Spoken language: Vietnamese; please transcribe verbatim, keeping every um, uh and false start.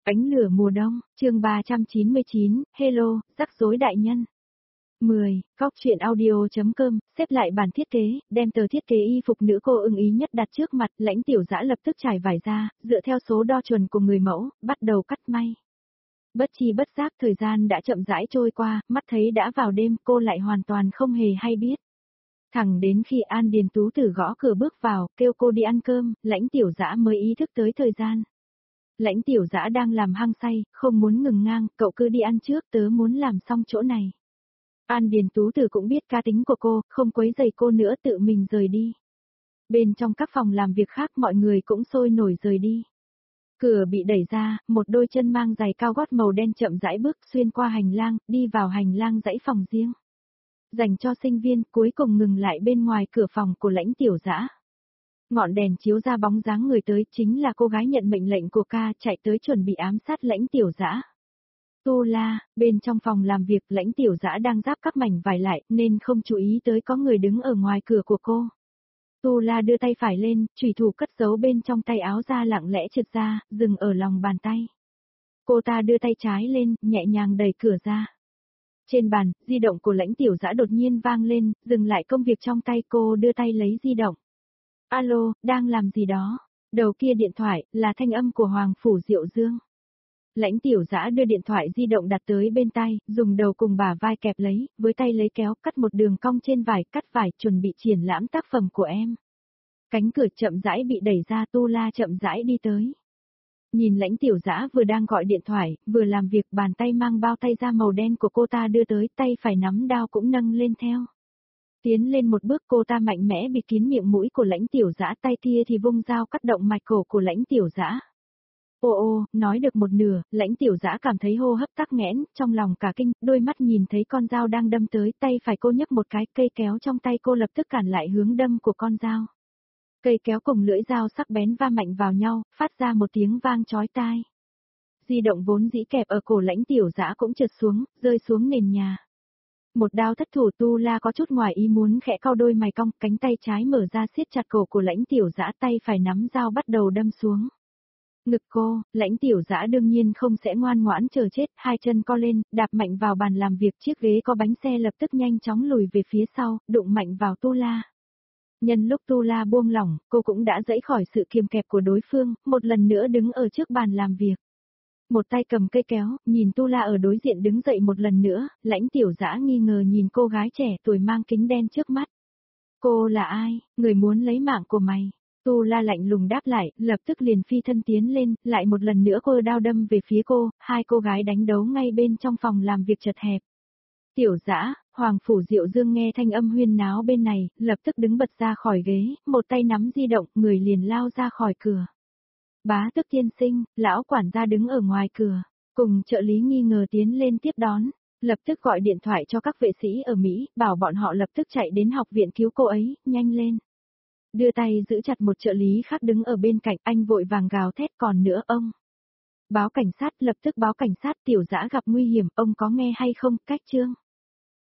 Ánh lửa mùa đông, chương ba trăm chín mươi chín, Hello, rắc rối đại nhân. mười. Góc truyện audio.com, xếp lại bản thiết kế, đem tờ thiết kế y phục nữ cô ưng ý nhất đặt trước mặt, Lãnh Tiểu Dã lập tức trải vải ra, dựa theo số đo chuẩn của người mẫu, bắt đầu cắt may. Bất chi bất giác thời gian đã chậm rãi trôi qua, mắt thấy đã vào đêm, cô lại hoàn toàn không hề hay biết. Thẳng đến khi An Điền Tú Tử gõ cửa bước vào, kêu cô đi ăn cơm, Lãnh Tiểu Dã mới ý thức tới thời gian. Lãnh Tiểu Dã đang làm hăng say, không muốn ngừng ngang, cậu cứ đi ăn trước, tớ muốn làm xong chỗ này. An Điền Tú Tử cũng biết cá tính của cô, không quấy rầy cô nữa, tự mình rời đi. Bên trong các phòng làm việc khác mọi người cũng sôi nổi rời đi. Cửa bị đẩy ra, một đôi chân mang giày cao gót màu đen chậm rãi bước xuyên qua hành lang, đi vào hành lang dãy phòng riêng. Dành cho sinh viên, cuối cùng ngừng lại bên ngoài cửa phòng của Lãnh Tiểu Dã. Ngọn đèn chiếu ra bóng dáng người tới, chính là cô gái nhận mệnh lệnh của ca, chạy tới chuẩn bị ám sát Lãnh Tiểu Dã. Tu La, bên trong phòng làm việc, Lãnh Tiểu Dã đang ráp các mảnh vải lại, nên không chú ý tới có người đứng ở ngoài cửa của cô. Tu La đưa tay phải lên, chủy thủ cất giấu bên trong tay áo ra lặng lẽ trượt ra, dừng ở lòng bàn tay. Cô ta đưa tay trái lên, nhẹ nhàng đẩy cửa ra. Trên bàn, di động của Lãnh Tiểu Dã đột nhiên vang lên, dừng lại công việc trong tay, cô đưa tay lấy di động. Alo, đang làm gì đó? Đầu kia điện thoại, là thanh âm của Hoàng Phủ Diệu Dương. Lãnh Tiểu Dã đưa điện thoại di động đặt tới bên tai, dùng đầu cùng bả vai kẹp lấy, với tay lấy kéo cắt một đường cong trên vải, cắt vải, chuẩn bị triển lãm tác phẩm của em. Cánh cửa chậm rãi bị đẩy ra, Tu La chậm rãi đi tới. Nhìn Lãnh Tiểu Dã vừa đang gọi điện thoại, vừa làm việc, bàn tay mang bao tay da màu đen của cô ta đưa tới, tay phải nắm đao cũng nâng lên theo. Tiến lên một bước, cô ta mạnh mẽ bịt kín miệng mũi của Lãnh Tiểu Dã, tay kia thì vung dao cắt động mạch cổ của Lãnh Tiểu Dã. Ô ô, nói được một nửa, Lãnh Tiểu Dã cảm thấy hô hấp tắc nghẽn, trong lòng cả kinh, đôi mắt nhìn thấy con dao đang đâm tới, tay phải cô nhấc một cái, cây kéo trong tay cô lập tức cản lại hướng đâm của con dao. Cây kéo cùng lưỡi dao sắc bén va mạnh vào nhau, phát ra một tiếng vang chói tai. Di động vốn dĩ kẹp ở cổ Lãnh Tiểu Dã cũng trượt xuống, rơi xuống nền nhà. Một đao thất thủ, Tu La có chút ngoài ý muốn khẽ cau đôi mày cong, cánh tay trái mở ra siết chặt cổ của Lãnh Tiểu Dã, tay phải nắm dao bắt đầu đâm xuống. Ngực cô, Lãnh Tiểu Dã đương nhiên không sẽ ngoan ngoãn chờ chết, hai chân co lên, đạp mạnh vào bàn làm việc, chiếc ghế có bánh xe lập tức nhanh chóng lùi về phía sau, đụng mạnh vào Tu La. Nhân lúc Tu La buông lỏng, cô cũng đã giãy khỏi sự kiềm kẹp của đối phương, một lần nữa đứng ở trước bàn làm việc. Một tay cầm cây kéo, nhìn Tu La ở đối diện đứng dậy một lần nữa, Lãnh Tiểu Dã nghi ngờ nhìn cô gái trẻ tuổi mang kính đen trước mắt. Cô là ai, người muốn lấy mạng của mày? Tu La lạnh lùng đáp lại, lập tức liền phi thân tiến lên, lại một lần nữa cô đao đâm về phía cô, hai cô gái đánh đấu ngay bên trong phòng làm việc chật hẹp. Tiểu Dã, Hoàng Phủ Diệu Dương nghe thanh âm huyên náo bên này, lập tức đứng bật ra khỏi ghế, một tay nắm di động, người liền lao ra khỏi cửa. Bá Tước tiên sinh, lão quản gia đứng ở ngoài cửa, cùng trợ lý nghi ngờ tiến lên tiếp đón, lập tức gọi điện thoại cho các vệ sĩ ở Mỹ, bảo bọn họ lập tức chạy đến học viện cứu cô ấy, nhanh lên. Đưa tay giữ chặt một trợ lý khác đứng ở bên cạnh, anh vội vàng gào thét, còn nữa ông. Báo cảnh sát, lập tức báo cảnh sát, Tiểu Dã gặp nguy hiểm, ông có nghe hay không, cách chương.